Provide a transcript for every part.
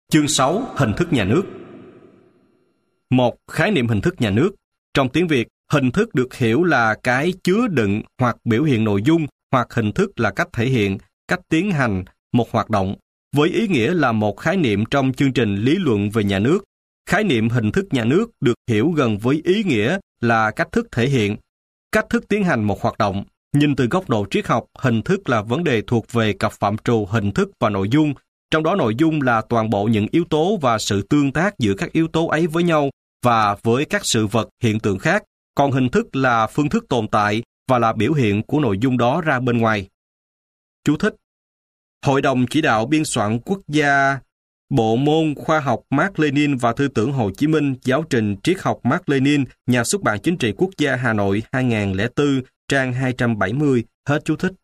Chương 6. Hình thức nhà nước. 1. Khái niệm hình thức nhà nước. Trong tiếng Việt, hình thức được hiểu là cái chứa đựng hoặc biểu hiện nội dung, hoặc hình thức là cách thể hiện, cách tiến hành một hoạt động, với ý nghĩa là một khái niệm trong chương trình lý luận về nhà nước. Khái niệm hình thức nhà nước được hiểu gần với ý nghĩa là cách thức thể hiện, cách thức tiến hành một hoạt động. Nhìn từ góc độ triết học, hình thức là vấn đề thuộc về cặp phạm trù hình thức và nội dung, trong đó nội dung là toàn bộ những yếu tố và sự tương tác giữa các yếu tố ấy với nhau và với các sự vật, hiện tượng khác, còn hình thức là phương thức tồn tại và là biểu hiện của nội dung đó ra bên ngoài. Chú thích: Hội đồng chỉ đạo biên soạn quốc gia, Bộ môn Khoa học Mác Lênin và Tư tưởng Hồ Chí Minh, giáo trình triết học Mác Lênin, Nhà xuất bản Chính trị Quốc gia Hà Nội 2004, trang 270, hết chú thích.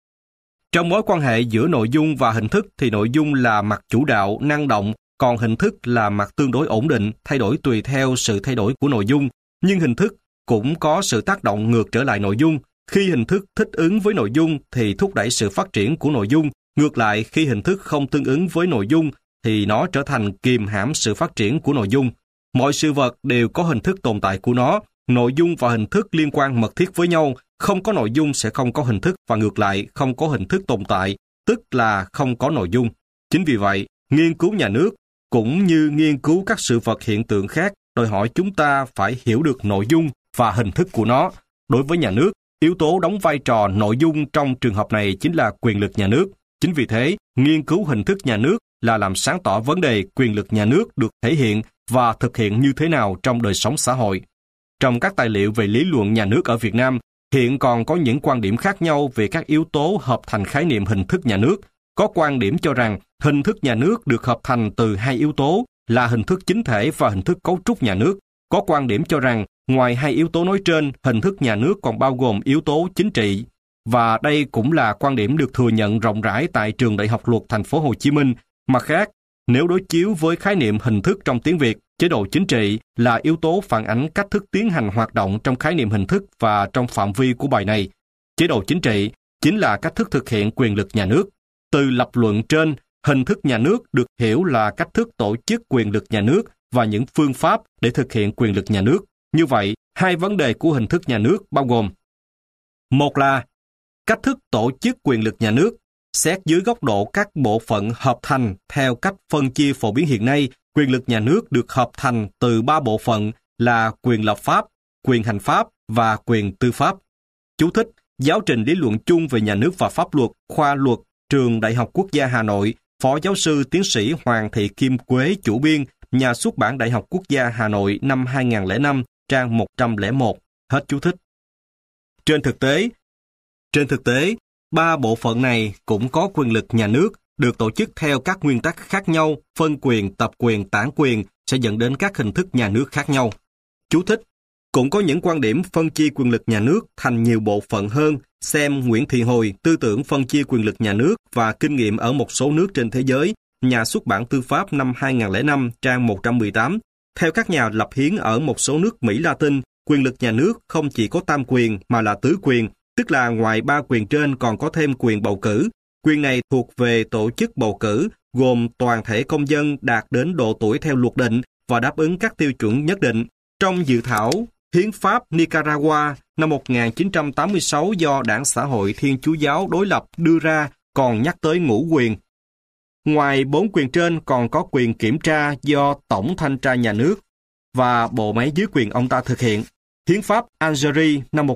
Trong mối quan hệ giữa nội dung và hình thức thì nội dung là mặt chủ đạo, năng động, còn hình thức là mặt tương đối ổn định, thay đổi tùy theo sự thay đổi của nội dung. Nhưng hình thức cũng có sự tác động ngược trở lại nội dung. Khi hình thức thích ứng với nội dung thì thúc đẩy sự phát triển của nội dung. Ngược lại, khi hình thức không tương ứng với nội dung thì nó trở thành kìm hãm sự phát triển của nội dung. Mọi sự vật đều có hình thức tồn tại của nó. Nội dung và hình thức liên quan mật thiết với nhau. Không có nội dung sẽ không có hình thức và ngược lại, không có hình thức tồn tại, tức là không có nội dung. Chính vì vậy, nghiên cứu nhà nước cũng như nghiên cứu các sự vật hiện tượng khác đòi hỏi chúng ta phải hiểu được nội dung và hình thức của nó. Đối với nhà nước, yếu tố đóng vai trò nội dung trong trường hợp này chính là quyền lực nhà nước. Chính vì thế, nghiên cứu hình thức nhà nước là làm sáng tỏ vấn đề quyền lực nhà nước được thể hiện và thực hiện như thế nào trong đời sống xã hội. Trong các tài liệu về lý luận nhà nước ở Việt Nam, hiện còn có những quan điểm khác nhau về các yếu tố hợp thành khái niệm hình thức nhà nước. Có quan điểm cho rằng hình thức nhà nước được hợp thành từ hai yếu tố là hình thức chính thể và hình thức cấu trúc nhà nước. Có quan điểm cho rằng ngoài hai yếu tố nói trên, hình thức nhà nước còn bao gồm yếu tố chính trị. Và đây cũng là quan điểm được thừa nhận rộng rãi tại Trường Đại học Luật Thành phố Hồ Chí Minh. Mặt khác, nếu đối chiếu với khái niệm hình thức trong tiếng Việt, chế độ chính trị là yếu tố phản ánh cách thức tiến hành hoạt động trong khái niệm hình thức và trong phạm vi của bài này. Chế độ chính trị chính là cách thức thực hiện quyền lực nhà nước. Từ lập luận trên, hình thức nhà nước được hiểu là cách thức tổ chức quyền lực nhà nước và những phương pháp để thực hiện quyền lực nhà nước. Như vậy, hai vấn đề của hình thức nhà nước bao gồm: một là cách thức tổ chức quyền lực nhà nước. Xét dưới góc độ các bộ phận hợp thành theo cách phân chia phổ biến hiện nay, quyền lực nhà nước được hợp thành từ ba bộ phận là quyền lập pháp, quyền hành pháp và quyền tư pháp. Chú thích: Giáo trình lý luận chung về nhà nước và pháp luật, khoa luật, Trường Đại học Quốc gia Hà Nội, Phó giáo sư tiến sĩ Hoàng Thị Kim Quế chủ biên, Nhà xuất bản Đại học Quốc gia Hà Nội năm 2005, trang 101, hết chú thích. Trên thực tế, ba bộ phận này cũng có quyền lực nhà nước, được tổ chức theo các nguyên tắc khác nhau, phân quyền, tập quyền, tản quyền sẽ dẫn đến các hình thức nhà nước khác nhau. Chú thích: Cũng có những quan điểm phân chia quyền lực nhà nước thành nhiều bộ phận hơn, xem Nguyễn Thị Hồi, Tư tưởng phân chia quyền lực nhà nước và kinh nghiệm ở một số nước trên thế giới, Nhà xuất bản Tư pháp năm 2005, trang 118. Theo các nhà lập hiến ở một số nước Mỹ Latin, quyền lực nhà nước không chỉ có tam quyền mà là tứ quyền, tức là ngoài ba quyền trên còn có thêm quyền bầu cử. Quyền này thuộc về tổ chức bầu cử, gồm toàn thể công dân đạt đến độ tuổi theo luật định và đáp ứng các tiêu chuẩn nhất định. Trong dự thảo Hiến pháp Nicaragua năm 1986 do Đảng Xã hội Thiên Chúa giáo đối lập đưa ra còn nhắc tới ngũ quyền. Ngoài bốn quyền trên còn có quyền kiểm tra do Tổng Thanh tra Nhà nước và bộ máy dưới quyền ông ta thực hiện. Hiến pháp Algeria năm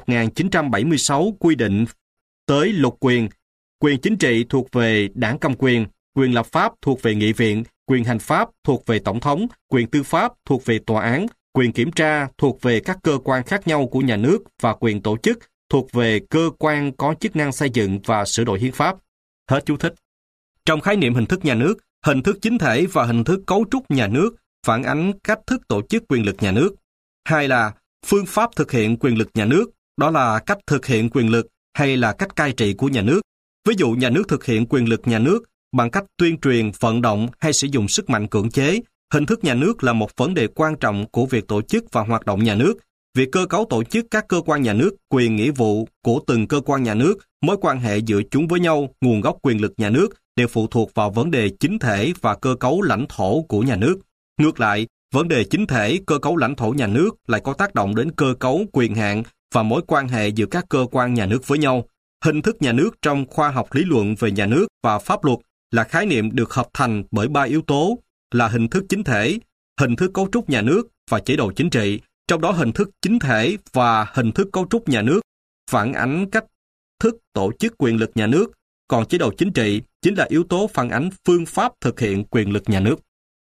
1976 quy định tới lục quyền. Quyền chính trị thuộc về đảng cầm quyền, quyền lập pháp thuộc về nghị viện, quyền hành pháp thuộc về tổng thống, quyền tư pháp thuộc về tòa án, quyền kiểm tra thuộc về các cơ quan khác nhau của nhà nước và quyền tổ chức thuộc về cơ quan có chức năng xây dựng và sửa đổi hiến pháp. Hết chú thích. Trong khái niệm hình thức nhà nước, hình thức chính thể và hình thức cấu trúc nhà nước phản ánh cách thức tổ chức quyền lực nhà nước. Hai là phương pháp thực hiện quyền lực nhà nước, đó là cách thực hiện quyền lực hay là cách cai trị của nhà nước. Ví dụ nhà nước thực hiện quyền lực nhà nước bằng cách tuyên truyền, vận động hay sử dụng sức mạnh cưỡng chế. Hình thức nhà nước là một vấn đề quan trọng của việc tổ chức và hoạt động nhà nước. Việc cơ cấu tổ chức các cơ quan nhà nước, quyền nghĩa vụ của từng cơ quan nhà nước, mối quan hệ giữa chúng với nhau, nguồn gốc quyền lực nhà nước đều phụ thuộc vào vấn đề chính thể và cơ cấu lãnh thổ của nhà nước. Ngược lại, vấn đề chính thể, cơ cấu lãnh thổ nhà nước lại có tác động đến cơ cấu, quyền hạn và mối quan hệ giữa các cơ quan nhà nước với nhau. Hình thức nhà nước trong khoa học lý luận về nhà nước và pháp luật là khái niệm được hợp thành bởi 3 yếu tố là hình thức chính thể, hình thức cấu trúc nhà nước và chế độ chính trị. Trong đó hình thức chính thể và hình thức cấu trúc nhà nước phản ánh cách thức tổ chức quyền lực nhà nước, còn chế độ chính trị chính là yếu tố phản ánh phương pháp thực hiện quyền lực nhà nước.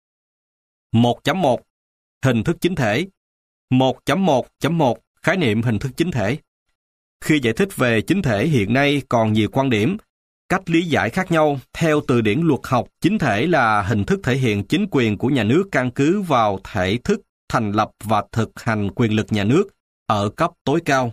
1.1 Hình thức chính thể. 1.1.1 Khái niệm hình thức chính thể. Khi giải thích về chính thể hiện nay còn nhiều quan điểm, cách lý giải khác nhau. Theo từ điển luật học, chính thể là hình thức thể hiện chính quyền của nhà nước căn cứ vào thể thức thành lập và thực hành quyền lực nhà nước ở cấp tối cao.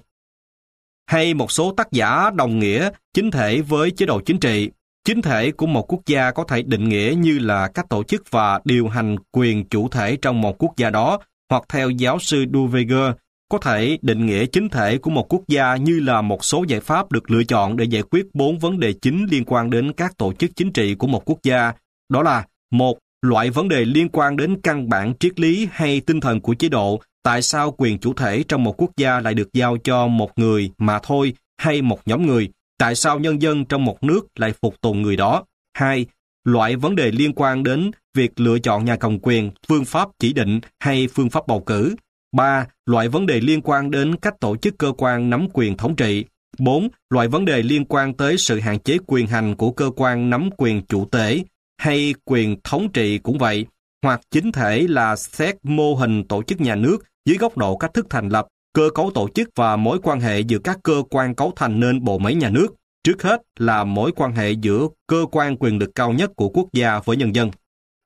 Hay một số tác giả đồng nghĩa chính thể với chế độ chính trị. Chính thể của một quốc gia có thể định nghĩa như là các tổ chức và điều hành quyền chủ thể trong một quốc gia đó, hoặc theo giáo sư Duverger, có thể định nghĩa chính thể của một quốc gia như là một số giải pháp được lựa chọn để giải quyết 4 vấn đề chính liên quan đến các tổ chức chính trị của một quốc gia. Đó là: 1. Loại vấn đề liên quan đến căn bản triết lý hay tinh thần của chế độ, tại sao quyền chủ thể trong một quốc gia lại được giao cho một người mà thôi hay một nhóm người, tại sao nhân dân trong một nước lại phục tùng người đó. 2. Loại vấn đề liên quan đến việc lựa chọn nhà cầm quyền, phương pháp chỉ định hay phương pháp bầu cử. 3. Loại vấn đề liên quan đến cách tổ chức cơ quan nắm quyền thống trị. 4. Loại vấn đề liên quan tới sự hạn chế quyền hành của cơ quan nắm quyền chủ tể hay quyền thống trị cũng vậy. Hoặc chính thể là xét mô hình tổ chức nhà nước dưới góc độ cách thức thành lập, cơ cấu tổ chức và mối quan hệ giữa các cơ quan cấu thành nên bộ máy nhà nước. Trước hết là mối quan hệ giữa cơ quan quyền lực cao nhất của quốc gia với nhân dân.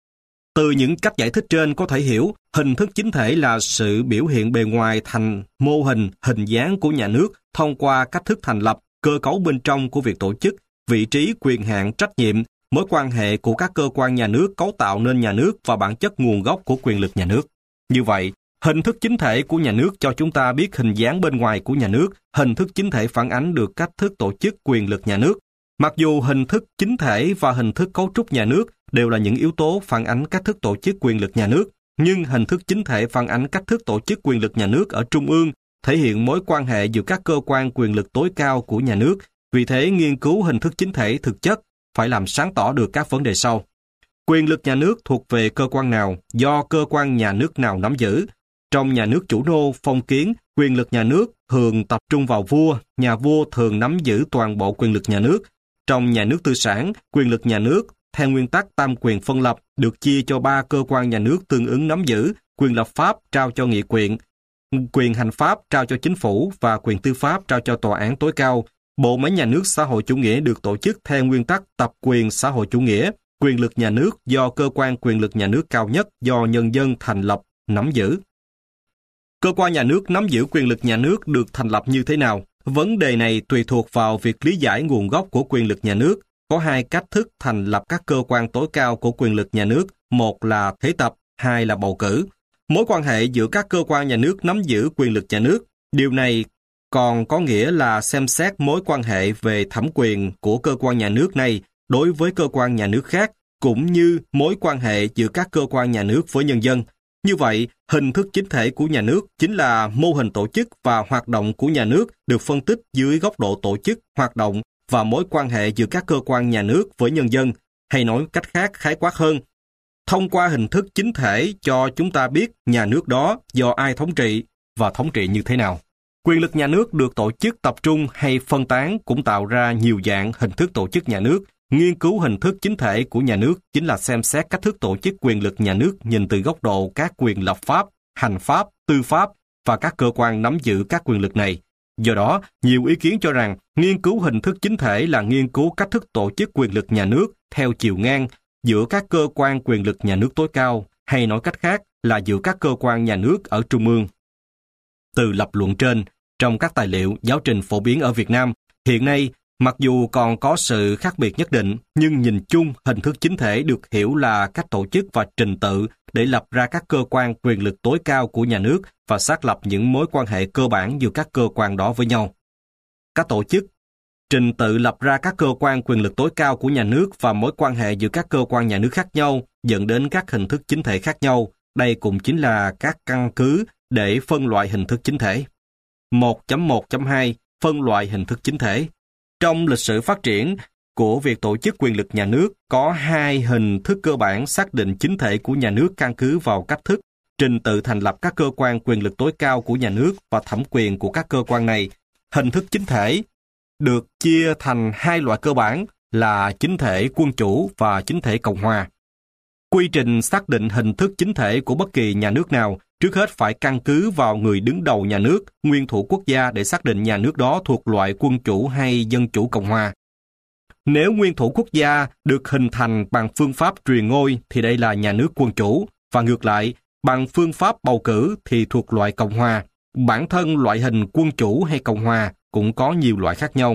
Từ những cách giải thích trên có thể hiểu, hình thức chính thể là sự biểu hiện bề ngoài thành mô hình, hình dáng của nhà nước thông qua cách thức thành lập, cơ cấu bên trong của việc tổ chức, vị trí, quyền hạn, trách nhiệm, mối quan hệ của các cơ quan nhà nước cấu tạo nên nhà nước và bản chất nguồn gốc của quyền lực nhà nước. Như vậy, hình thức chính thể của nhà nước cho chúng ta biết hình dáng bên ngoài của nhà nước, hình thức chính thể phản ánh được cách thức tổ chức quyền lực nhà nước. Mặc dù hình thức chính thể và hình thức cấu trúc nhà nước đều là những yếu tố phản ánh cách thức tổ chức quyền lực nhà nước, nhưng hình thức chính thể phản ánh cách thức tổ chức quyền lực nhà nước ở trung ương, thể hiện mối quan hệ giữa các cơ quan quyền lực tối cao của nhà nước. Vì thế, nghiên cứu hình thức chính thể thực chất phải làm sáng tỏ được các vấn đề sau. Quyền lực nhà nước thuộc về cơ quan nào, do cơ quan nhà nước nào nắm giữ? Trong nhà nước chủ nô, phong kiến, quyền lực nhà nước thường tập trung vào vua, nhà vua thường nắm giữ toàn bộ quyền lực nhà nước. Trong nhà nước tư sản, quyền lực nhà nước, theo nguyên tắc tam quyền phân lập, được chia cho 3 cơ quan nhà nước tương ứng nắm giữ: quyền lập pháp trao cho nghị viện, quyền hành pháp trao cho chính phủ và quyền tư pháp trao cho tòa án tối cao. Bộ máy nhà nước xã hội chủ nghĩa được tổ chức theo nguyên tắc tập quyền xã hội chủ nghĩa. Quyền lực nhà nước do cơ quan quyền lực nhà nước cao nhất do nhân dân thành lập nắm giữ. Cơ quan nhà nước nắm giữ quyền lực nhà nước được thành lập như thế nào? Vấn đề này tùy thuộc vào việc lý giải nguồn gốc của quyền lực nhà nước. Có 2 cách thức thành lập các cơ quan tối cao của quyền lực nhà nước, một là thế tập, 2 là bầu cử. Mối quan hệ giữa các cơ quan nhà nước nắm giữ quyền lực nhà nước, điều này còn có nghĩa là xem xét mối quan hệ về thẩm quyền của cơ quan nhà nước này đối với cơ quan nhà nước khác, cũng như mối quan hệ giữa các cơ quan nhà nước với nhân dân. Như vậy, hình thức chính thể của nhà nước chính là mô hình tổ chức và hoạt động của nhà nước được phân tích dưới góc độ tổ chức, hoạt động và mối quan hệ giữa các cơ quan nhà nước với nhân dân, hay nói cách khác khái quát hơn. Thông qua hình thức chính thể cho chúng ta biết nhà nước đó do ai thống trị và thống trị như thế nào. Quyền lực nhà nước được tổ chức tập trung hay phân tán cũng tạo ra nhiều dạng hình thức tổ chức nhà nước. Nghiên cứu hình thức chính thể của nhà nước chính là xem xét cách thức tổ chức quyền lực nhà nước nhìn từ góc độ các quyền lập pháp, hành pháp, tư pháp và các cơ quan nắm giữ các quyền lực này. Do đó, nhiều ý kiến cho rằng nghiên cứu hình thức chính thể là nghiên cứu cách thức tổ chức quyền lực nhà nước theo chiều ngang giữa các cơ quan quyền lực nhà nước tối cao, hay nói cách khác là giữa các cơ quan nhà nước ở trung ương. Từ lập luận trên, trong các tài liệu giáo trình phổ biến ở Việt Nam, hiện nay, mặc dù còn có sự khác biệt nhất định, nhưng nhìn chung hình thức chính thể được hiểu là cách tổ chức và trình tự để lập ra các cơ quan quyền lực tối cao của nhà nước và xác lập những mối quan hệ cơ bản giữa các cơ quan đó với nhau. Các tổ chức trình tự lập ra các cơ quan quyền lực tối cao của nhà nước và mối quan hệ giữa các cơ quan nhà nước khác nhau dẫn đến các hình thức chính thể khác nhau. Đây cũng chính là các căn cứ để phân loại hình thức chính thể. 1.1.2 Phân loại hình thức chính thể. Trong lịch sử phát triển của việc tổ chức quyền lực nhà nước, có hai hình thức cơ bản xác định chính thể của nhà nước căn cứ vào cách thức, trình tự thành lập các cơ quan quyền lực tối cao của nhà nước và thẩm quyền của các cơ quan này. Hình thức chính thể được chia thành hai loại cơ bản là chính thể quân chủ và chính thể cộng hòa. Quy trình xác định hình thức chính thể của bất kỳ nhà nước nào trước hết phải căn cứ vào người đứng đầu nhà nước, nguyên thủ quốc gia để xác định nhà nước đó thuộc loại quân chủ hay dân chủ cộng hòa. Nếu nguyên thủ quốc gia được hình thành bằng phương pháp truyền ngôi thì đây là nhà nước quân chủ, và ngược lại, bằng phương pháp bầu cử thì thuộc loại cộng hòa. Bản thân loại hình quân chủ hay cộng hòa cũng có nhiều loại khác nhau.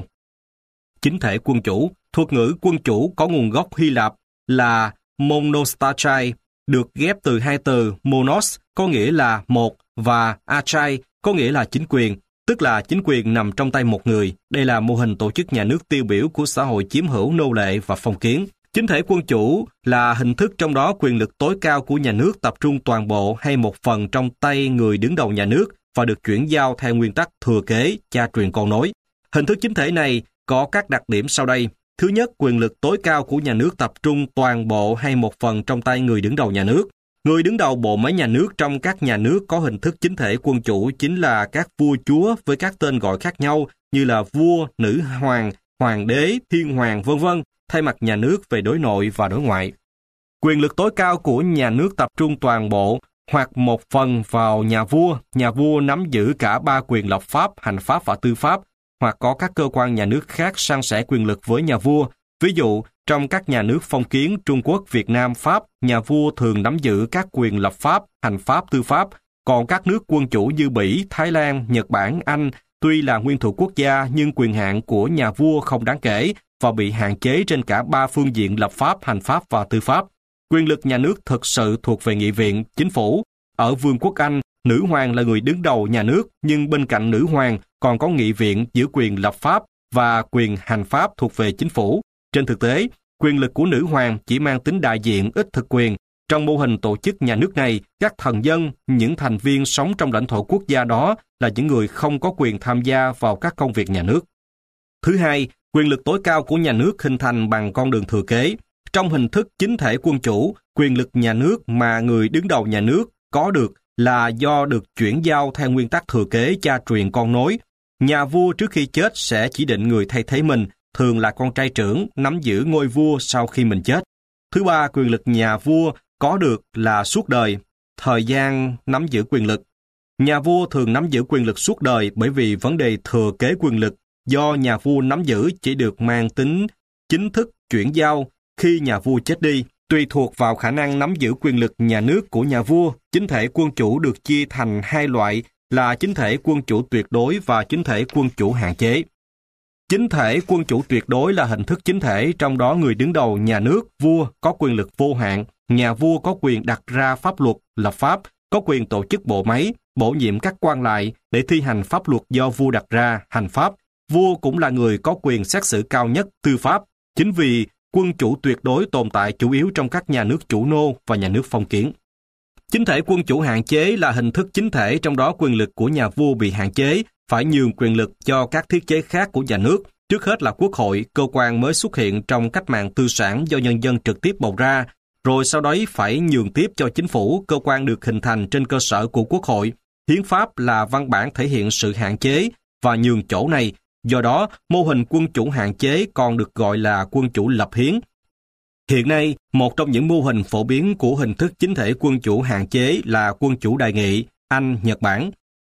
Chính thể quân chủ, thuật ngữ quân chủ có nguồn gốc Hy Lạp là monostachai, được ghép từ hai từ monos có nghĩa là một và achai có nghĩa là chính quyền, tức là chính quyền nằm trong tay một người. Đây là mô hình tổ chức nhà nước tiêu biểu của xã hội chiếm hữu nô lệ và phong kiến. Chính thể quân chủ là hình thức trong đó quyền lực tối cao của nhà nước tập trung toàn bộ hay một phần trong tay người đứng đầu nhà nước và được chuyển giao theo nguyên tắc thừa kế, cha truyền con nối. Hình thức chính thể này có các đặc điểm sau đây. Thứ nhất, quyền lực tối cao của nhà nước tập trung toàn bộ hay một phần trong tay người đứng đầu nhà nước. Người đứng đầu bộ máy nhà nước trong các nhà nước có hình thức chính thể quân chủ chính là các vua chúa với các tên gọi khác nhau như là vua, nữ hoàng, hoàng đế, thiên hoàng, v.v. thay mặt nhà nước về đối nội và đối ngoại. Quyền lực tối cao của nhà nước tập trung toàn bộ hoặc một phần vào nhà vua nắm giữ cả ba quyền lập pháp, hành pháp và tư pháp, hoặc có các cơ quan nhà nước khác san sẻ quyền lực với nhà vua. Ví dụ, trong các nhà nước phong kiến Trung Quốc, Việt Nam, Pháp, nhà vua thường nắm giữ các quyền lập pháp, hành pháp, tư pháp, còn các nước quân chủ như Bỉ, Thái Lan, Nhật Bản, Anh, tuy là nguyên thủ quốc gia nhưng quyền hạn của nhà vua không đáng kể và bị hạn chế trên cả ba phương diện lập pháp, hành pháp và tư pháp. Quyền lực nhà nước thực sự thuộc về nghị viện, chính phủ. Ở Vương quốc Anh, nữ hoàng là người đứng đầu nhà nước, nhưng bên cạnh nữ hoàng còn có nghị viện giữ quyền lập pháp và quyền hành pháp thuộc về chính phủ. Trên thực tế, quyền lực của nữ hoàng chỉ mang tính đại diện, ít thực quyền. Trong mô hình tổ chức nhà nước này, các thần dân, những thành viên sống trong lãnh thổ quốc gia đó là những người không có quyền tham gia vào các công việc nhà nước. Thứ hai, quyền lực tối cao của nhà nước hình thành bằng con đường thừa kế. Trong hình thức chính thể quân chủ, quyền lực nhà nước mà người đứng đầu nhà nước có được là do được chuyển giao theo nguyên tắc thừa kế, cha truyền con nối. Nhà vua trước khi chết sẽ chỉ định người thay thế mình, thường là con trai trưởng, nắm giữ ngôi vua sau khi mình chết. Thứ ba, quyền lực nhà vua có được là suốt đời, thời gian nắm giữ quyền lực. Nhà vua thường nắm giữ quyền lực suốt đời bởi vì vấn đề thừa kế quyền lực do nhà vua nắm giữ chỉ được mang tính chính thức chuyển giao khi nhà vua chết đi. Tùy thuộc vào khả năng nắm giữ quyền lực nhà nước của nhà vua, chính thể quân chủ được chia thành hai loại là chính thể quân chủ tuyệt đối và chính thể quân chủ hạn chế. Chính thể quân chủ tuyệt đối là hình thức chính thể, trong đó người đứng đầu nhà nước, vua, có quyền lực vô hạn. Nhà vua có quyền đặt ra pháp luật, lập pháp, có quyền tổ chức bộ máy, bổ nhiệm các quan lại để thi hành pháp luật do vua đặt ra, hành pháp. Vua cũng là người có quyền xét xử cao nhất, tư pháp. Chính vì quân chủ tuyệt đối tồn tại chủ yếu trong các nhà nước chủ nô và nhà nước phong kiến. Chính thể quân chủ hạn chế là hình thức chính thể, trong đó quyền lực của nhà vua bị hạn chế, phải nhường quyền lực cho các thiết chế khác của nhà nước. Trước hết là quốc hội, cơ quan mới xuất hiện trong cách mạng tư sản do nhân dân trực tiếp bầu ra, rồi sau đấy phải nhường tiếp cho chính phủ, cơ quan được hình thành trên cơ sở của quốc hội. Hiến pháp là văn bản thể hiện sự hạn chế và nhường chỗ này. Do đó, mô hình quân chủ hạn chế còn được gọi là quân chủ lập hiến. Hiện nay, một trong những mô hình phổ biến của hình thức chính thể quân chủ hạn chế là quân chủ đại nghị, Anh, Nhật Bản.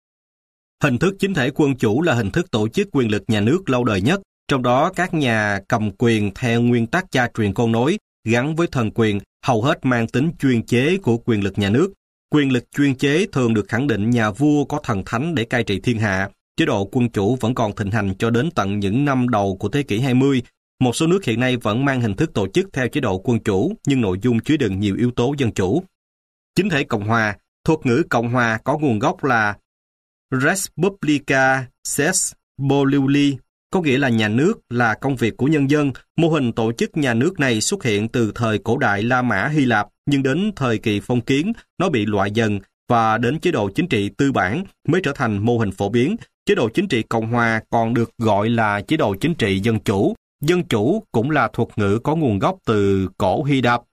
Hình thức chính thể quân chủ là hình thức tổ chức quyền lực nhà nước lâu đời nhất, trong đó các nhà cầm quyền theo nguyên tắc cha truyền con nối gắn với thần quyền hầu hết mang tính chuyên chế của quyền lực nhà nước. Quyền lực chuyên chế thường được khẳng định nhà vua có thần thánh để cai trị thiên hạ. Chế độ quân chủ vẫn còn thịnh hành cho đến tận những năm đầu của thế kỷ 20. Một số nước hiện nay vẫn mang hình thức tổ chức theo chế độ quân chủ, nhưng nội dung chứa đựng nhiều yếu tố dân chủ. Chính thể Cộng hòa, thuật ngữ Cộng hòa có nguồn gốc là Respublica Ses Boluli, có nghĩa là nhà nước là công việc của nhân dân. Mô hình tổ chức nhà nước này xuất hiện từ thời cổ đại La Mã Hy Lạp, nhưng đến thời kỳ phong kiến, nó bị loại dần và đến chế độ chính trị tư bản mới trở thành mô hình phổ biến. Chế độ chính trị Cộng hòa còn được gọi là chế độ chính trị dân chủ. Dân chủ cũng là thuật ngữ có nguồn gốc từ cổ Hy Lạp.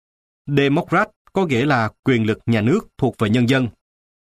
Democrat có nghĩa là quyền lực nhà nước thuộc về nhân dân.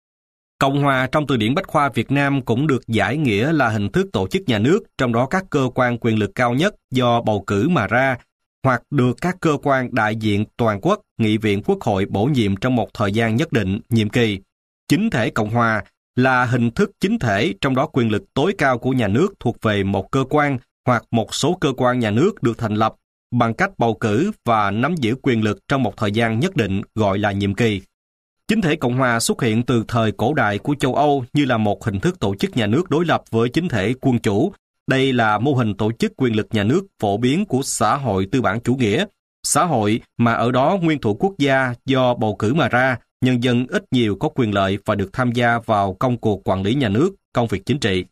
Cộng hòa trong từ điển Bách khoa Việt Nam cũng được giải nghĩa là hình thức tổ chức nhà nước, trong đó các cơ quan quyền lực cao nhất do bầu cử mà ra, hoặc được các cơ quan đại diện toàn quốc, nghị viện quốc hội bổ nhiệm trong một thời gian nhất định, nhiệm kỳ. Chính thể Cộng hòa là hình thức chính thể, trong đó quyền lực tối cao của nhà nước thuộc về một cơ quan hoặc một số cơ quan nhà nước được thành lập bằng cách bầu cử và nắm giữ quyền lực trong một thời gian nhất định, gọi là nhiệm kỳ. Chính thể Cộng hòa xuất hiện từ thời cổ đại của châu Âu như là một hình thức tổ chức nhà nước đối lập với chính thể quân chủ. Đây là mô hình tổ chức quyền lực nhà nước phổ biến của xã hội tư bản chủ nghĩa. Xã hội mà ở đó nguyên thủ quốc gia do bầu cử mà ra, nhân dân ít nhiều có quyền lợi và được tham gia vào công cuộc quản lý nhà nước, công việc chính trị.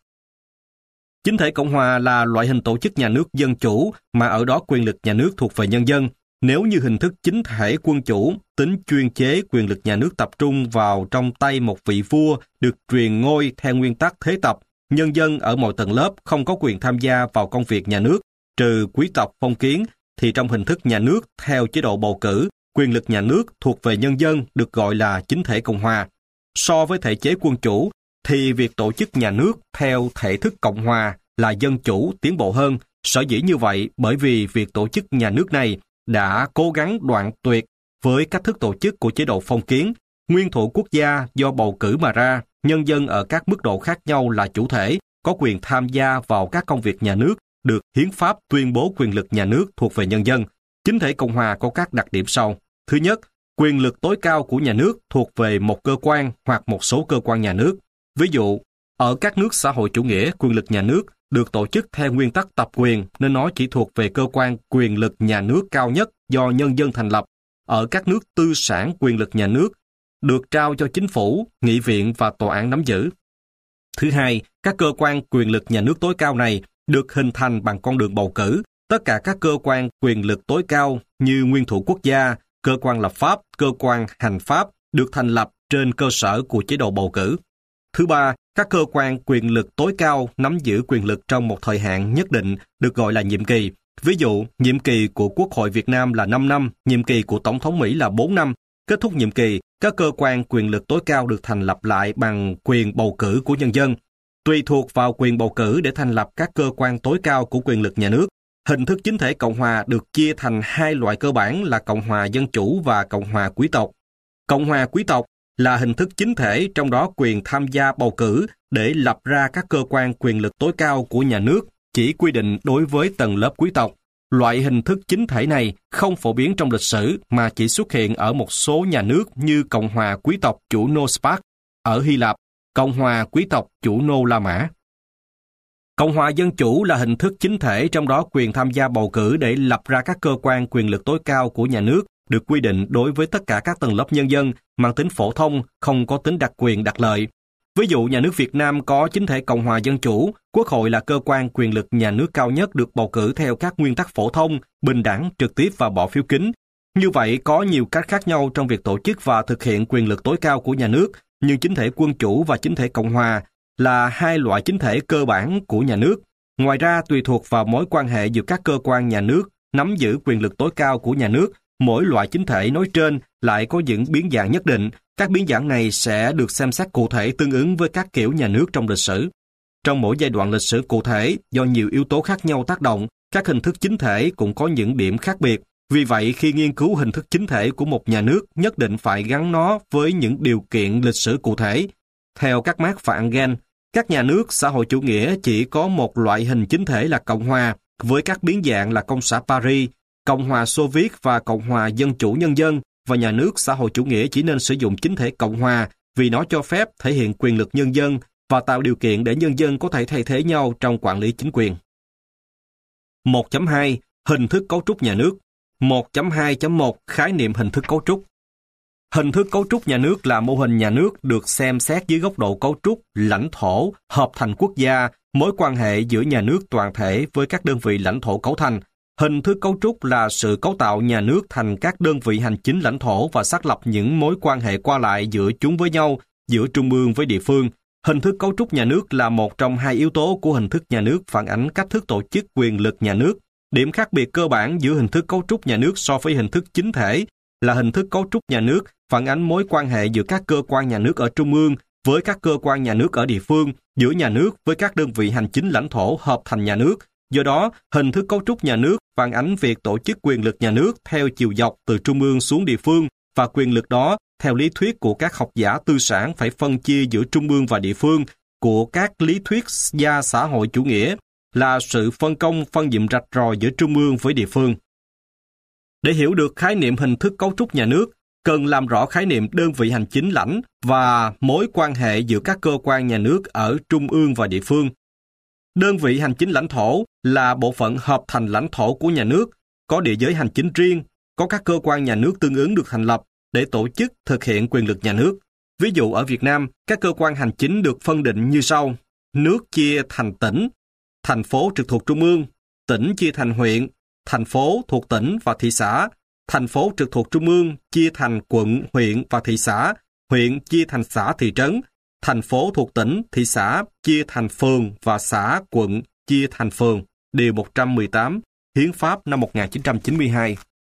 Chính thể Cộng hòa là loại hình tổ chức nhà nước dân chủ mà ở đó quyền lực nhà nước thuộc về nhân dân. Nếu như hình thức chính thể quân chủ, tính chuyên chế quyền lực nhà nước tập trung vào trong tay một vị vua được truyền ngôi theo nguyên tắc thế tập, nhân dân ở mọi tầng lớp không có quyền tham gia vào công việc nhà nước, trừ quý tộc phong kiến, thì trong hình thức nhà nước theo chế độ bầu cử, quyền lực nhà nước thuộc về nhân dân được gọi là chính thể Cộng hòa. So với thể chế quân chủ, thì việc tổ chức nhà nước theo thể thức Cộng hòa là dân chủ tiến bộ hơn. Sở dĩ như vậy bởi vì việc tổ chức nhà nước này đã cố gắng đoạn tuyệt với cách thức tổ chức của chế độ phong kiến. Nguyên thủ quốc gia do bầu cử mà ra, nhân dân ở các mức độ khác nhau là chủ thể, có quyền tham gia vào các công việc nhà nước, được hiến pháp tuyên bố quyền lực nhà nước thuộc về nhân dân. Chính thể Cộng hòa có các đặc điểm sau. Thứ nhất, quyền lực tối cao của nhà nước thuộc về một cơ quan hoặc một số cơ quan nhà nước. Ví dụ, ở các nước xã hội chủ nghĩa, quyền lực nhà nước được tổ chức theo nguyên tắc tập quyền nên nó chỉ thuộc về cơ quan quyền lực nhà nước cao nhất do nhân dân thành lập. Ở các nước tư sản, quyền lực nhà nước được trao cho chính phủ, nghị viện và tòa án nắm giữ. Thứ hai, các cơ quan quyền lực nhà nước tối cao này được hình thành bằng con đường bầu cử. Tất cả các cơ quan quyền lực tối cao như nguyên thủ quốc gia, cơ quan lập pháp, cơ quan hành pháp được thành lập trên cơ sở của chế độ bầu cử. Thứ ba, các cơ quan quyền lực tối cao nắm giữ quyền lực trong một thời hạn nhất định được gọi là nhiệm kỳ. Ví dụ, nhiệm kỳ của Quốc hội Việt Nam là 5 năm, nhiệm kỳ của Tổng thống Mỹ là 4 năm. Kết thúc nhiệm kỳ, các cơ quan quyền lực tối cao được thành lập lại bằng quyền bầu cử của nhân dân. Tùy thuộc vào quyền bầu cử để thành lập các cơ quan tối cao của quyền lực nhà nước, hình thức chính thể Cộng hòa được chia thành hai loại cơ bản là Cộng hòa dân chủ và Cộng hòa quý tộc. Cộng hòa quý tộc là hình thức chính thể, trong đó quyền tham gia bầu cử để lập ra các cơ quan quyền lực tối cao của nhà nước chỉ quy định đối với tầng lớp quý tộc. Loại hình thức chính thể này không phổ biến trong lịch sử mà chỉ xuất hiện ở một số nhà nước như Cộng hòa quý tộc chủ nô Spark ở Hy Lạp, Cộng hòa quý tộc chủ nô La Mã. Cộng hòa dân chủ là hình thức chính thể, trong đó quyền tham gia bầu cử để lập ra các cơ quan quyền lực tối cao của nhà nước được quy định đối với tất cả các tầng lớp nhân dân, mang tính phổ thông, không có tính đặc quyền đặc lợi. Ví dụ, nhà nước Việt Nam có chính thể Cộng hòa dân chủ, Quốc hội là cơ quan quyền lực nhà nước cao nhất được bầu cử theo các nguyên tắc phổ thông, bình đẳng, trực tiếp và bỏ phiếu kín. Như vậy, có nhiều cách khác nhau trong việc tổ chức và thực hiện quyền lực tối cao của nhà nước, nhưng chính thể quân chủ và chính thể Cộng hòa là hai loại chính thể cơ bản của nhà nước. Ngoài ra, tùy thuộc vào mối quan hệ giữa các cơ quan nhà nước nắm giữ quyền lực tối cao của nhà nước, mỗi loại chính thể nói trên lại có những biến dạng nhất định. Các biến dạng này sẽ được xem xét cụ thể tương ứng với các kiểu nhà nước trong lịch sử. Trong mỗi giai đoạn lịch sử cụ thể, do nhiều yếu tố khác nhau tác động, các hình thức chính thể cũng có những điểm khác biệt. Vì vậy, khi nghiên cứu hình thức chính thể của một nhà nước, nhất định phải gắn nó với những điều kiện lịch sử cụ thể. Theo các Marx và Engels, các nhà nước xã hội chủ nghĩa chỉ có một loại hình chính thể là Cộng hòa, với các biến dạng là Công xã Paris, Cộng hòa Xô Viết và Cộng hòa Dân chủ Nhân dân, và nhà nước xã hội chủ nghĩa chỉ nên sử dụng chính thể Cộng hòa vì nó cho phép thể hiện quyền lực nhân dân và tạo điều kiện để nhân dân có thể thay thế nhau trong quản lý chính quyền. 1.2 Hình thức cấu trúc nhà nước. 1.2.1 Khái niệm hình thức cấu trúc. Hình thức cấu trúc nhà nước là mô hình nhà nước được xem xét dưới góc độ cấu trúc, lãnh thổ, hợp thành quốc gia mối quan hệ giữa nhà nước toàn thể với các đơn vị lãnh thổ cấu thành. Hình thức cấu trúc là sự cấu tạo nhà nước thành các đơn vị hành chính lãnh thổ và xác lập những mối quan hệ qua lại giữa chúng với nhau, giữa trung ương với địa phương. Hình thức cấu trúc nhà nước là một trong hai yếu tố của hình thức nhà nước phản ánh cách thức tổ chức quyền lực nhà nước. Điểm khác biệt cơ bản giữa hình thức cấu trúc nhà nước so với hình thức chính thể là hình thức cấu trúc nhà nước phản ánh mối quan hệ giữa các cơ quan nhà nước ở trung ương với các cơ quan nhà nước ở địa phương, giữa nhà nước với các đơn vị hành chính lãnh thổ hợp thành nhà nước. Do đó, hình thức cấu trúc nhà nước phản ánh việc tổ chức quyền lực nhà nước theo chiều dọc từ trung ương xuống địa phương, và quyền lực đó, theo lý thuyết của các học giả tư sản, phải phân chia giữa trung ương và địa phương, của các lý thuyết gia xã hội chủ nghĩa, là sự phân công phân nhiệm rạch ròi giữa trung ương với địa phương. Để hiểu được khái niệm hình thức cấu trúc nhà nước, cần làm rõ khái niệm đơn vị hành chính lãnh và mối quan hệ giữa các cơ quan nhà nước ở trung ương và địa phương. Đơn vị hành chính lãnh thổ là bộ phận hợp thành lãnh thổ của nhà nước, có địa giới hành chính riêng, có các cơ quan nhà nước tương ứng được thành lập để tổ chức thực hiện quyền lực nhà nước. Ví dụ ở Việt Nam, các cơ quan hành chính được phân định như sau. Nước chia thành tỉnh, thành phố trực thuộc trung ương, tỉnh chia thành huyện, thành phố thuộc tỉnh và thị xã, thành phố trực thuộc trung ương chia thành quận, huyện và thị xã, huyện chia thành xã thị trấn, thành phố thuộc tỉnh, thị xã chia thành phường và xã, quận chia thành phường. Điều 118, Hiến pháp năm 1992.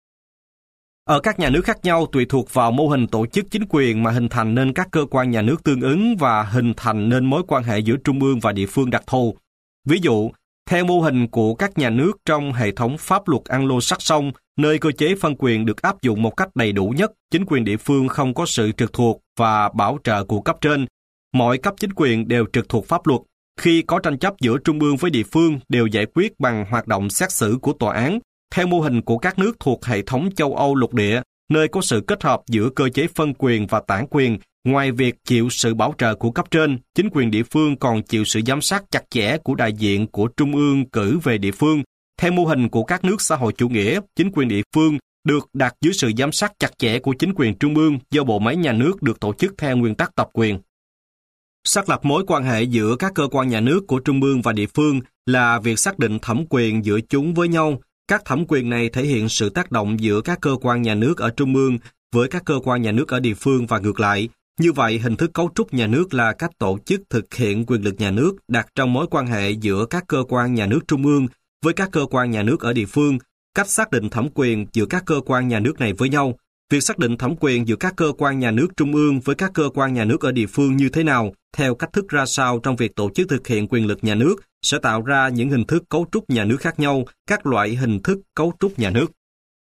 Ở các nhà nước khác nhau tùy thuộc vào mô hình tổ chức chính quyền mà hình thành nên các cơ quan nhà nước tương ứng và hình thành nên mối quan hệ giữa trung ương và địa phương đặc thù. Ví dụ, theo mô hình của các nhà nước trong hệ thống pháp luật Anglo-Saxon, nơi cơ chế phân quyền được áp dụng một cách đầy đủ nhất, chính quyền địa phương không có sự trực thuộc và bảo trợ của cấp trên. Mọi cấp chính quyền đều trực thuộc pháp luật. Khi có tranh chấp giữa trung ương với địa phương đều giải quyết bằng hoạt động xét xử của tòa án. Theo mô hình của các nước thuộc hệ thống châu Âu lục địa, nơi có sự kết hợp giữa cơ chế phân quyền và tản quyền, ngoài việc chịu sự bảo trợ của cấp trên, chính quyền địa phương còn chịu sự giám sát chặt chẽ của đại diện của trung ương cử về địa phương. Theo mô hình của các nước xã hội chủ nghĩa, chính quyền địa phương được đặt dưới sự giám sát chặt chẽ của chính quyền trung ương do bộ máy nhà nước được tổ chức theo nguyên tắc tập quyền. Xác lập mối quan hệ giữa các cơ quan nhà nước của trung ương và địa phương là việc xác định thẩm quyền giữa chúng với nhau. Các thẩm quyền này thể hiện sự tác động giữa các cơ quan nhà nước ở trung ương với các cơ quan nhà nước ở địa phương và ngược lại. Như vậy, hình thức cấu trúc nhà nước là cách tổ chức thực hiện quyền lực nhà nước đặt trong mối quan hệ giữa các cơ quan nhà nước trung ương với các cơ quan nhà nước ở địa phương, cách xác định thẩm quyền giữa các cơ quan nhà nước này với nhau. Việc xác định thẩm quyền giữa các cơ quan nhà nước trung ương với các cơ quan nhà nước ở địa phương như thế nào, theo cách thức ra sao trong việc tổ chức thực hiện quyền lực nhà nước, sẽ tạo ra những hình thức cấu trúc nhà nước khác nhau, các loại hình thức cấu trúc nhà nước.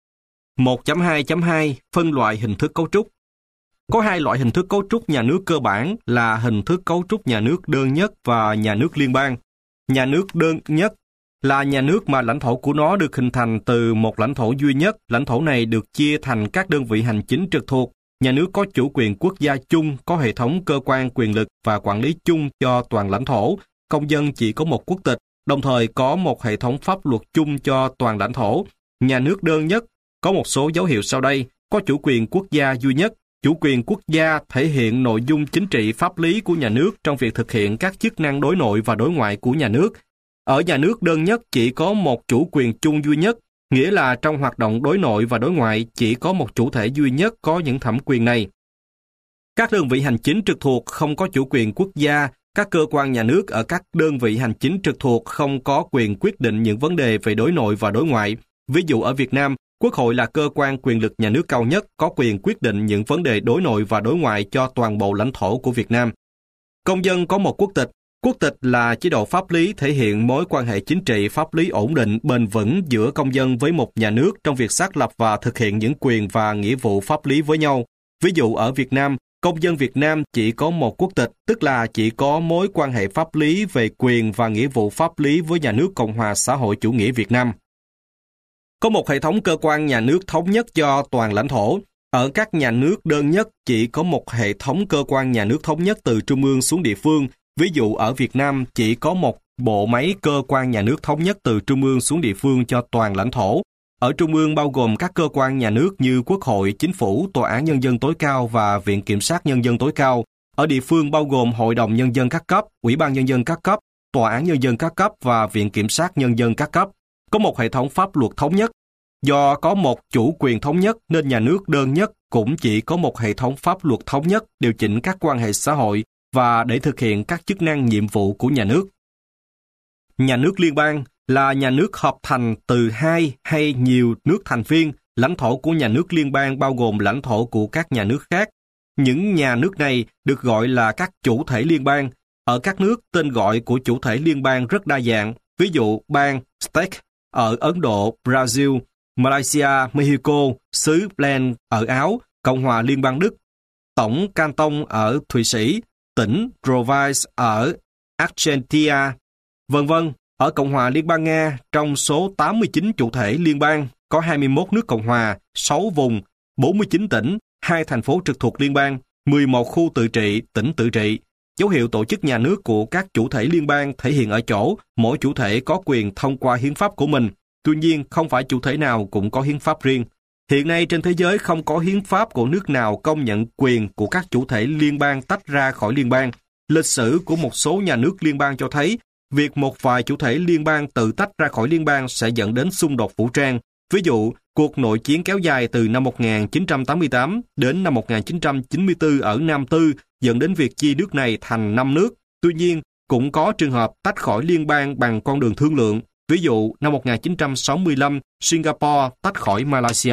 1.2.2 Phân loại hình thức cấu trúc. Có hai loại hình thức cấu trúc nhà nước cơ bản là hình thức cấu trúc nhà nước đơn nhất và nhà nước liên bang. Nhà nước đơn nhất là nhà nước mà lãnh thổ của nó được hình thành từ một lãnh thổ duy nhất. Lãnh thổ này được chia thành các đơn vị hành chính trực thuộc. Nhà nước có chủ quyền quốc gia chung, có hệ thống cơ quan quyền lực và quản lý chung cho toàn lãnh thổ. Công dân chỉ có một quốc tịch, đồng thời có một hệ thống pháp luật chung cho toàn lãnh thổ. Nhà nước đơn nhất có một số dấu hiệu sau đây: có chủ quyền quốc gia duy nhất. Chủ quyền quốc gia thể hiện nội dung chính trị pháp lý của nhà nước trong việc thực hiện các chức năng đối nội và đối ngoại của nhà nước. Ở nhà nước đơn nhất chỉ có một chủ quyền chung duy nhất, nghĩa là trong hoạt động đối nội và đối ngoại chỉ có một chủ thể duy nhất có những thẩm quyền này. Các đơn vị hành chính trực thuộc không có chủ quyền quốc gia. Các cơ quan nhà nước ở các đơn vị hành chính trực thuộc không có quyền quyết định những vấn đề về đối nội và đối ngoại. Ví dụ ở Việt Nam, Quốc hội là cơ quan quyền lực nhà nước cao nhất, có quyền quyết định những vấn đề đối nội và đối ngoại cho toàn bộ lãnh thổ của Việt Nam. Công dân có một quốc tịch. Quốc tịch là chế độ pháp lý thể hiện mối quan hệ chính trị pháp lý ổn định, bền vững giữa công dân với một nhà nước trong việc xác lập và thực hiện những quyền và nghĩa vụ pháp lý với nhau. Ví dụ ở Việt Nam, công dân Việt Nam chỉ có một quốc tịch, tức là chỉ có mối quan hệ pháp lý về quyền và nghĩa vụ pháp lý với nhà nước Cộng hòa xã hội chủ nghĩa Việt Nam. Có một hệ thống cơ quan nhà nước thống nhất cho toàn lãnh thổ. Ở các nhà nước đơn nhất chỉ có một hệ thống cơ quan nhà nước thống nhất từ trung ương xuống địa phương. Ví dụ ở Việt Nam chỉ có một bộ máy cơ quan nhà nước thống nhất từ trung ương xuống địa phương cho toàn lãnh thổ. Ở trung ương bao gồm các cơ quan nhà nước như Quốc hội, Chính phủ, Tòa án Nhân dân tối cao và Viện Kiểm sát Nhân dân tối cao. Ở địa phương bao gồm Hội đồng Nhân dân các cấp, Ủy ban Nhân dân các cấp, tòa án nhân dân các cấp và viện kiểm sát nhân dân các cấp. Có một hệ thống pháp luật thống nhất. Do có một chủ quyền thống nhất nên nhà nước đơn nhất cũng chỉ có một hệ thống pháp luật thống nhất điều chỉnh các quan hệ xã hội và để thực hiện các chức năng nhiệm vụ của nhà nước. Nhà nước liên bang là nhà nước hợp thành từ hai hay nhiều nước thành viên. Lãnh thổ của nhà nước liên bang bao gồm lãnh thổ của các nhà nước khác. Những nhà nước này được gọi là các chủ thể liên bang. Ở các nước, tên gọi của chủ thể liên bang rất đa dạng. Ví dụ, bang State ở Ấn Độ, Brazil, Malaysia, Mexico, xứ Blen ở Áo, Cộng hòa Liên bang Đức, tổng canton ở Thụy Sĩ, tỉnh Province ở Argentina, vân vân. Ở Cộng hòa Liên bang Nga, trong số 89 chủ thể liên bang, có 21 nước cộng hòa, 6 vùng, 49 tỉnh, 2 thành phố trực thuộc liên bang, 11 khu tự trị, tỉnh tự trị. Dấu hiệu tổ chức nhà nước của các chủ thể liên bang thể hiện ở chỗ mỗi chủ thể có quyền thông qua hiến pháp của mình. Tuy nhiên, không phải chủ thể nào cũng có hiến pháp riêng. Hiện nay trên thế giới không có hiến pháp của nước nào công nhận quyền của các chủ thể liên bang tách ra khỏi liên bang. Lịch sử của một số nhà nước liên bang cho thấy, việc một vài chủ thể liên bang tự tách ra khỏi liên bang sẽ dẫn đến xung đột vũ trang. Ví dụ, cuộc nội chiến kéo dài từ năm 1988 đến năm 1994 ở Nam Tư dẫn đến việc chia nước này thành 5 nước. Tuy nhiên, cũng có trường hợp tách khỏi liên bang bằng con đường thương lượng. Ví dụ, năm 1965, Singapore tách khỏi Malaysia.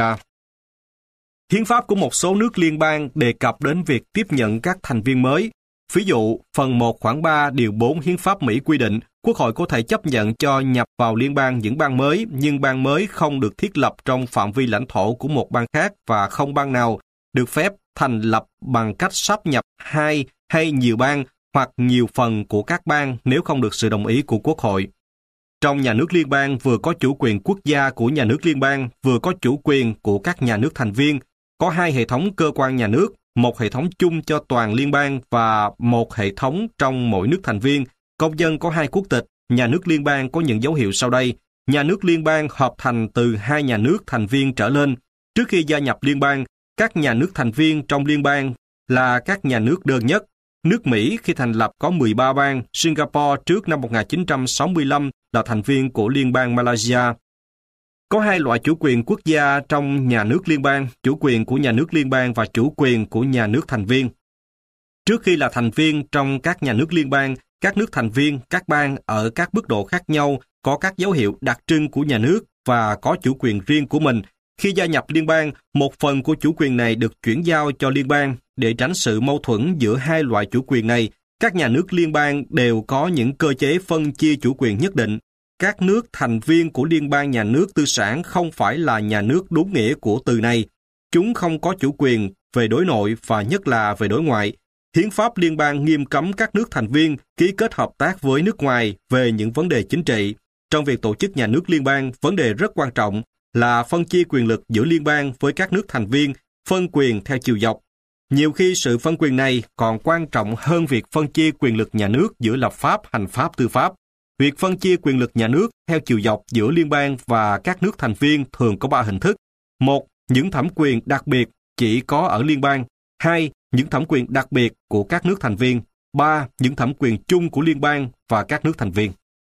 Hiến pháp của một số nước liên bang đề cập đến việc tiếp nhận các thành viên mới. Ví dụ, phần 1 khoản 3 điều 4 Hiến pháp Mỹ quy định, Quốc hội có thể chấp nhận cho nhập vào liên bang những bang mới, nhưng bang mới không được thiết lập trong phạm vi lãnh thổ của một bang khác và không bang nào được phép thành lập bằng cách sáp nhập hai hay nhiều bang hoặc nhiều phần của các bang nếu không được sự đồng ý của Quốc hội. Trong nhà nước liên bang vừa có chủ quyền quốc gia của nhà nước liên bang, vừa có chủ quyền của các nhà nước thành viên. Có 2 hệ thống cơ quan nhà nước, một hệ thống chung cho toàn liên bang và một hệ thống trong mỗi nước thành viên. Công dân có 2 quốc tịch. Nhà nước liên bang có những dấu hiệu sau đây. Nhà nước liên bang hợp thành từ 2 nhà nước thành viên trở lên. Trước khi gia nhập liên bang, các nhà nước thành viên trong liên bang là các nhà nước đơn nhất. Nước Mỹ khi thành lập có 13 bang, Singapore trước năm 1965 là thành viên của Liên bang Malaysia. Có 2 loại chủ quyền quốc gia trong nhà nước liên bang, chủ quyền của nhà nước liên bang và chủ quyền của nhà nước thành viên. Trước khi là thành viên trong các nhà nước liên bang, các nước thành viên, các bang ở các mức độ khác nhau có các dấu hiệu đặc trưng của nhà nước và có chủ quyền riêng của mình. Khi gia nhập liên bang, một phần của chủ quyền này được chuyển giao cho liên bang. Để tránh sự mâu thuẫn giữa 2 loại chủ quyền này, các nhà nước liên bang đều có những cơ chế phân chia chủ quyền nhất định. Các nước thành viên của liên bang nhà nước tư sản không phải là nhà nước đúng nghĩa của từ này. Chúng không có chủ quyền về đối nội và nhất là về đối ngoại. Hiến pháp liên bang nghiêm cấm các nước thành viên ký kết hợp tác với nước ngoài về những vấn đề chính trị. Trong việc tổ chức nhà nước liên bang, vấn đề rất quan trọng là phân chia quyền lực giữa liên bang với các nước thành viên, phân quyền theo chiều dọc. Nhiều khi sự phân quyền này còn quan trọng hơn việc phân chia quyền lực nhà nước giữa lập pháp, hành pháp, tư pháp. Việc phân chia quyền lực nhà nước theo chiều dọc giữa liên bang và các nước thành viên thường có 3 hình thức. 1. Những thẩm quyền đặc biệt chỉ có ở liên bang. 2. Những thẩm quyền đặc biệt của các nước thành viên. 3. Những thẩm quyền chung của liên bang và các nước thành viên.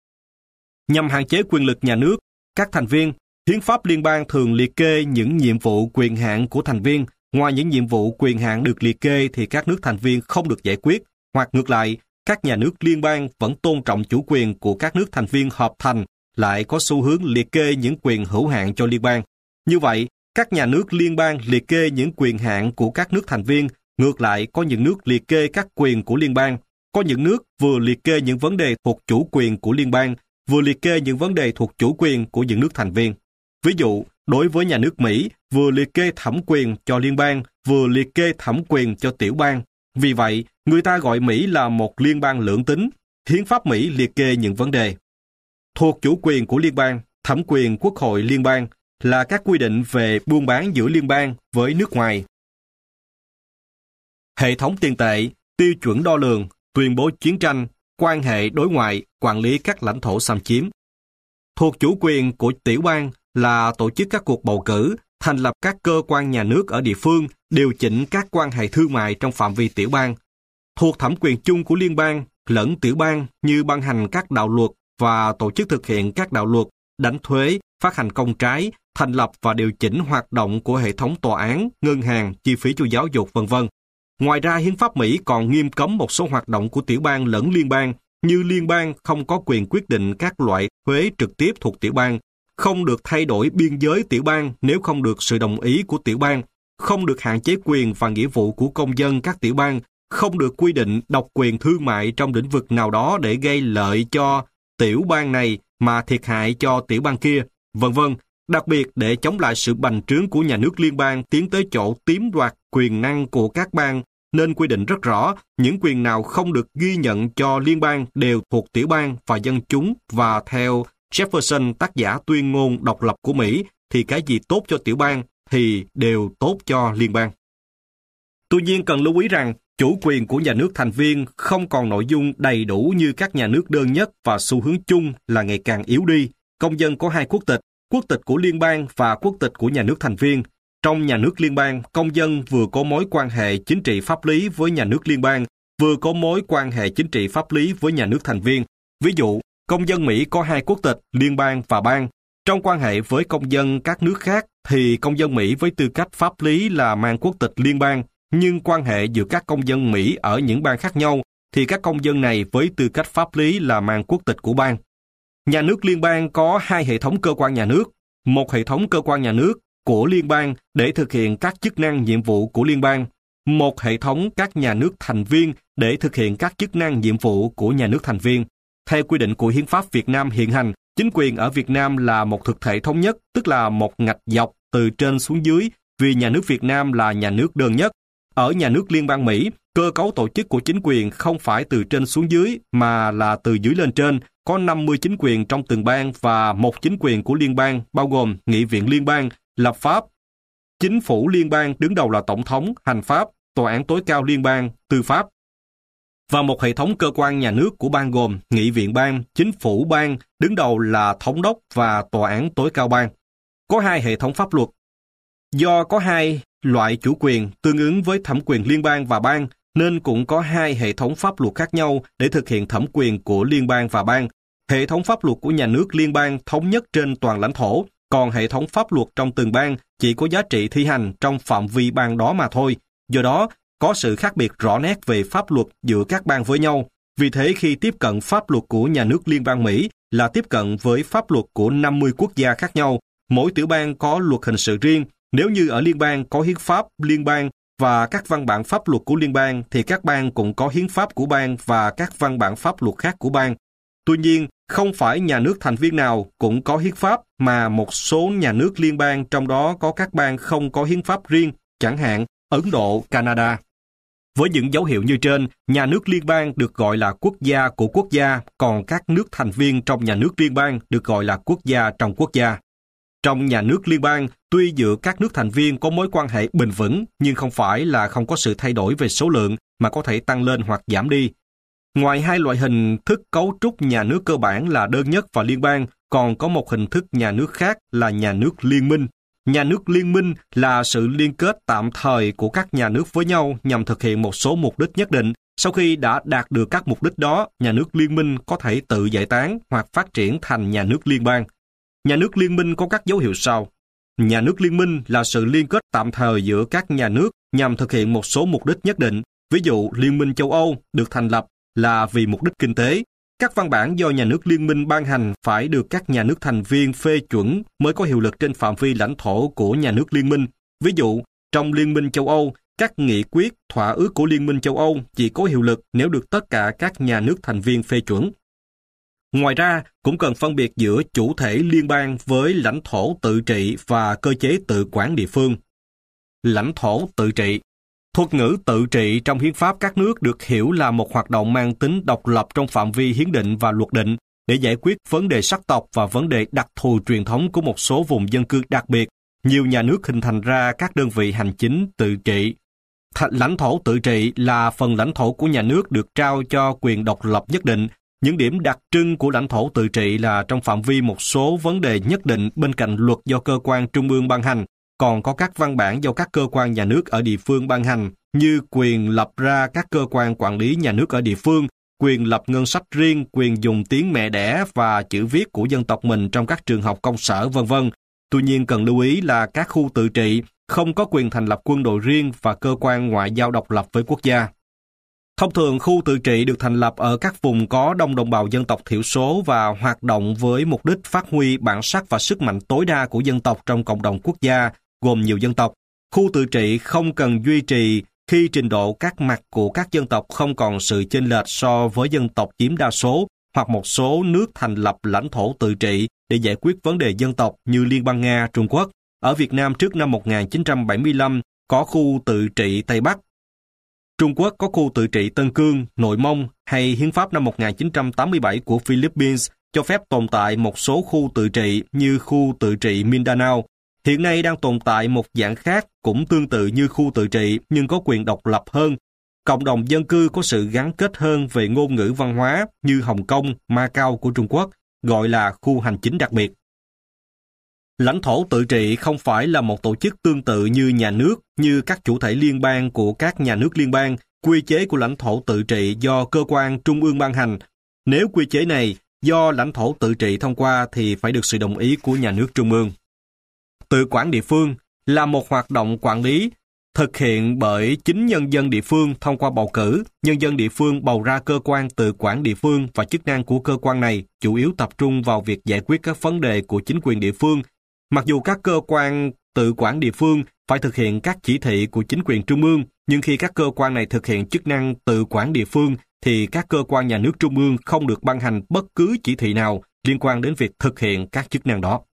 Nhằm hạn chế quyền lực nhà nước, các thành viên, hiến pháp liên bang thường liệt kê những nhiệm vụ quyền hạn của thành viên. Ngoài những nhiệm vụ quyền hạn được liệt kê thì các nước thành viên không được giải quyết, hoặc ngược lại, các nhà nước liên bang vẫn tôn trọng chủ quyền của các nước thành viên hợp thành, lại có xu hướng liệt kê những quyền hữu hạn cho liên bang. Như vậy, các nhà nước liên bang liệt kê những quyền hạn của các nước thành viên, ngược lại có những nước liệt kê các quyền của liên bang. Có những nước vừa liệt kê những vấn đề thuộc chủ quyền của liên bang, vừa liệt kê những vấn đề thuộc chủ quyền của những nước thành viên. Ví dụ, đối với nhà nước Mỹ, vừa liệt kê thẩm quyền cho liên bang, vừa liệt kê thẩm quyền cho tiểu bang. Vì vậy, người ta gọi Mỹ là một liên bang lưỡng tính. Hiến pháp Mỹ liệt kê những vấn đề thuộc chủ quyền của liên bang, thẩm quyền Quốc hội liên bang là các quy định về buôn bán giữa liên bang với nước ngoài. Hệ thống tiền tệ, tiêu chuẩn đo lường, tuyên bố chiến tranh, quan hệ đối ngoại, quản lý các lãnh thổ xâm chiếm. Thuộc chủ quyền của tiểu bang là tổ chức các cuộc bầu cử, thành lập các cơ quan nhà nước ở địa phương, điều chỉnh các quan hệ thương mại trong phạm vi tiểu bang. Thuộc thẩm quyền chung của liên bang, lẫn tiểu bang như ban hành các đạo luật và tổ chức thực hiện các đạo luật, đánh thuế, phát hành công trái, thành lập và điều chỉnh hoạt động của hệ thống tòa án, ngân hàng, chi phí cho giáo dục, v.v. Ngoài ra, hiến pháp Mỹ còn nghiêm cấm một số hoạt động của tiểu bang lẫn liên bang, như liên bang không có quyền quyết định các loại thuế trực tiếp thuộc tiểu bang, không được thay đổi biên giới tiểu bang nếu không được sự đồng ý của tiểu bang, không được hạn chế quyền và nghĩa vụ của công dân các tiểu bang, không được quy định độc quyền thương mại trong lĩnh vực nào đó để gây lợi cho tiểu bang này mà thiệt hại cho tiểu bang kia, v.v. Đặc biệt để chống lại sự bành trướng của nhà nước liên bang tiến tới chỗ chiếm đoạt quyền năng của các bang, nên quy định rất rõ những quyền nào không được ghi nhận cho liên bang đều thuộc tiểu bang và dân chúng, và theo Jefferson, tác giả tuyên ngôn độc lập của Mỹ, thì cái gì tốt cho tiểu bang thì đều tốt cho liên bang. Tuy nhiên cần lưu ý rằng, chủ quyền của nhà nước thành viên không còn nội dung đầy đủ như các nhà nước đơn nhất và xu hướng chung là ngày càng yếu đi. Công dân có hai quốc tịch của liên bang và quốc tịch của nhà nước thành viên. Trong nhà nước liên bang, công dân vừa có mối quan hệ chính trị pháp lý với nhà nước liên bang, vừa có mối quan hệ chính trị pháp lý với nhà nước thành viên. Ví dụ, công dân Mỹ có hai quốc tịch, liên bang và bang. Trong quan hệ với công dân các nước khác, thì công dân Mỹ với tư cách pháp lý là mang quốc tịch liên bang, nhưng quan hệ giữa các công dân Mỹ ở những bang khác nhau, thì các công dân này với tư cách pháp lý là mang quốc tịch của bang. Nhà nước liên bang có hai hệ thống cơ quan nhà nước, một hệ thống cơ quan nhà nước của liên bang để thực hiện các chức năng nhiệm vụ của liên bang, một hệ thống các nhà nước thành viên để thực hiện các chức năng nhiệm vụ của nhà nước thành viên. Theo quy định của Hiến pháp Việt Nam hiện hành, chính quyền ở Việt Nam là một thực thể thống nhất, tức là một ngạch dọc từ trên xuống dưới, vì nhà nước Việt Nam là nhà nước đơn nhất. Ở nhà nước liên bang Mỹ, cơ cấu tổ chức của chính quyền không phải từ trên xuống dưới, mà là từ dưới lên trên, có 50 chính quyền trong từng bang và một chính quyền của liên bang, bao gồm Nghị viện liên bang, lập pháp, chính phủ liên bang đứng đầu là tổng thống, hành pháp, tòa án tối cao liên bang, tư pháp, và một hệ thống cơ quan nhà nước của bang gồm Nghị viện bang, chính phủ bang, đứng đầu là thống đốc và tòa án tối cao bang. Có hai hệ thống pháp luật. Do có hai loại chủ quyền tương ứng với thẩm quyền liên bang và bang, nên cũng có hai hệ thống pháp luật khác nhau để thực hiện thẩm quyền của liên bang và bang. Hệ thống pháp luật của nhà nước liên bang thống nhất trên toàn lãnh thổ, còn hệ thống pháp luật trong từng bang chỉ có giá trị thi hành trong phạm vi bang đó mà thôi. Do đó, có sự khác biệt rõ nét về pháp luật giữa các bang với nhau. Vì thế khi tiếp cận pháp luật của nhà nước liên bang Mỹ là tiếp cận với pháp luật của 50 quốc gia khác nhau. Mỗi tiểu bang có luật hình sự riêng. Nếu như ở liên bang có hiến pháp liên bang và các văn bản pháp luật của liên bang, thì các bang cũng có hiến pháp của bang và các văn bản pháp luật khác của bang. Tuy nhiên, không phải nhà nước thành viên nào cũng có hiến pháp, mà một số nhà nước liên bang trong đó có các bang không có hiến pháp riêng, chẳng hạn Ấn Độ, Canada. Với những dấu hiệu như trên, nhà nước liên bang được gọi là quốc gia của quốc gia, còn các nước thành viên trong nhà nước liên bang được gọi là quốc gia trong quốc gia. Trong nhà nước liên bang, tuy giữa các nước thành viên có mối quan hệ bền vững, nhưng không phải là không có sự thay đổi về số lượng mà có thể tăng lên hoặc giảm đi. Ngoài hai loại hình thức cấu trúc nhà nước cơ bản là đơn nhất và liên bang, còn có một hình thức nhà nước khác là nhà nước liên minh. Nhà nước liên minh là sự liên kết tạm thời của các nhà nước với nhau nhằm thực hiện một số mục đích nhất định. Sau khi đã đạt được các mục đích đó, nhà nước liên minh có thể tự giải tán hoặc phát triển thành nhà nước liên bang. Nhà nước liên minh có các dấu hiệu sau. Nhà nước liên minh là sự liên kết tạm thời giữa các nhà nước nhằm thực hiện một số mục đích nhất định. Ví dụ, Liên minh châu Âu được thành lập là vì mục đích kinh tế. Các văn bản do nhà nước liên minh ban hành phải được các nhà nước thành viên phê chuẩn mới có hiệu lực trên phạm vi lãnh thổ của nhà nước liên minh. Ví dụ, trong Liên minh châu Âu, các nghị quyết, thỏa ước của Liên minh châu Âu chỉ có hiệu lực nếu được tất cả các nhà nước thành viên phê chuẩn. Ngoài ra, cũng cần phân biệt giữa chủ thể liên bang với lãnh thổ tự trị và cơ chế tự quản địa phương. Lãnh thổ tự trị. Thuật ngữ tự trị trong hiến pháp các nước được hiểu là một hoạt động mang tính độc lập trong phạm vi hiến định và luật định để giải quyết vấn đề sắc tộc và vấn đề đặc thù truyền thống của một số vùng dân cư đặc biệt. Nhiều nhà nước hình thành ra các đơn vị hành chính tự trị. Lãnh thổ tự trị là phần lãnh thổ của nhà nước được trao cho quyền độc lập nhất định. Những điểm đặc trưng của lãnh thổ tự trị là trong phạm vi một số vấn đề nhất định bên cạnh luật do cơ quan trung ương ban hành, còn có các văn bản do các cơ quan nhà nước ở địa phương ban hành, như quyền lập ra các cơ quan quản lý nhà nước ở địa phương, quyền lập ngân sách riêng, quyền dùng tiếng mẹ đẻ và chữ viết của dân tộc mình trong các trường học công sở, v.v. Tuy nhiên cần lưu ý là các khu tự trị không có quyền thành lập quân đội riêng và cơ quan ngoại giao độc lập với quốc gia. Thông thường, khu tự trị được thành lập ở các vùng có đông đồng bào dân tộc thiểu số và hoạt động với mục đích phát huy bản sắc và sức mạnh tối đa của dân tộc trong cộng đồng quốc gia, gồm nhiều dân tộc. Khu tự trị không cần duy trì khi trình độ các mặt của các dân tộc không còn sự chênh lệch so với dân tộc chiếm đa số, hoặc một số nước thành lập lãnh thổ tự trị để giải quyết vấn đề dân tộc như Liên bang Nga, Trung Quốc. Ở Việt Nam trước năm 1975 có khu tự trị Tây Bắc. Trung Quốc có khu tự trị Tân Cương, Nội Mông, hay Hiến pháp năm 1987 của Philippines cho phép tồn tại một số khu tự trị như khu tự trị Mindanao. Hiện nay đang tồn tại một dạng khác cũng tương tự như khu tự trị nhưng có quyền độc lập hơn. Cộng đồng dân cư có sự gắn kết hơn về ngôn ngữ văn hóa như Hồng Kông, Macau của Trung Quốc, gọi là khu hành chính đặc biệt. Lãnh thổ tự trị không phải là một tổ chức tương tự như nhà nước, như các chủ thể liên bang của các nhà nước liên bang. Quy chế của lãnh thổ tự trị do cơ quan trung ương ban hành. Nếu quy chế này do lãnh thổ tự trị thông qua thì phải được sự đồng ý của nhà nước trung ương. Tự quản địa phương là một hoạt động quản lý thực hiện bởi chính nhân dân địa phương thông qua bầu cử. Nhân dân địa phương bầu ra cơ quan tự quản địa phương và chức năng của cơ quan này chủ yếu tập trung vào việc giải quyết các vấn đề của chính quyền địa phương. Mặc dù các cơ quan tự quản địa phương phải thực hiện các chỉ thị của chính quyền trung ương, nhưng khi các cơ quan này thực hiện chức năng tự quản địa phương thì các cơ quan nhà nước trung ương không được ban hành bất cứ chỉ thị nào liên quan đến việc thực hiện các chức năng đó.